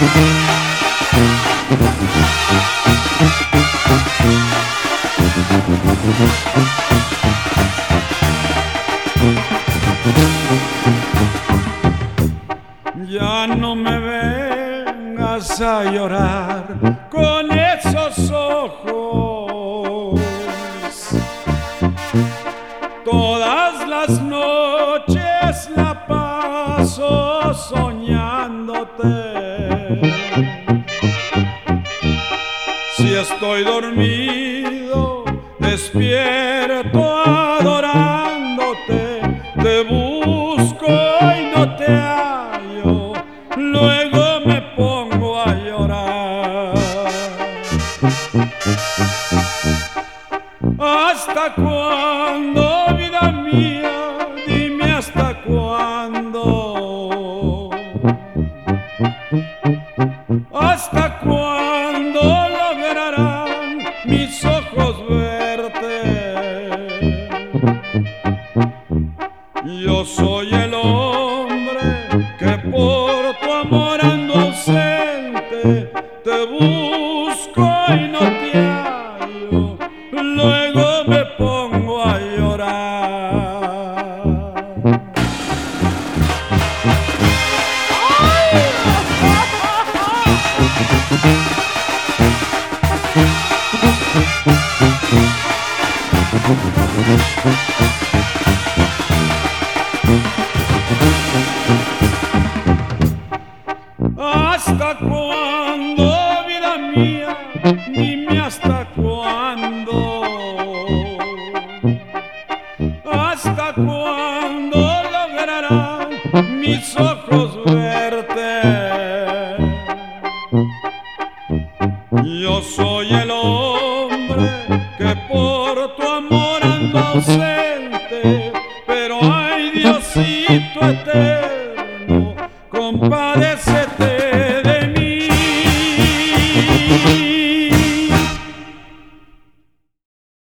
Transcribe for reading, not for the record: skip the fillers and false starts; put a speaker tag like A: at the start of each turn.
A: Ya no me vengas a llorar con esos ojos. Todas las noches la paso soñándote. Si estoy dormido, despierto adorándote. Te busco y no te hallo, luego me pongo a llorar. ¿Hasta cuándo, vida mía? Dime hasta cuándo. ¿Hasta cuándo lograrán mis ojos verte? Yo soy el hombre que por tu amor ando ausente. Te busco y no te hallo, luego me pongo a llorar. ¿Hasta cuándo, vida mía? Dime hasta cuándo. ¿Hasta cuándo lograrán mis ojos verte? Yo soy el hombre que por tu amor ando ausente, pero ay, Diosito eterno, compadécete.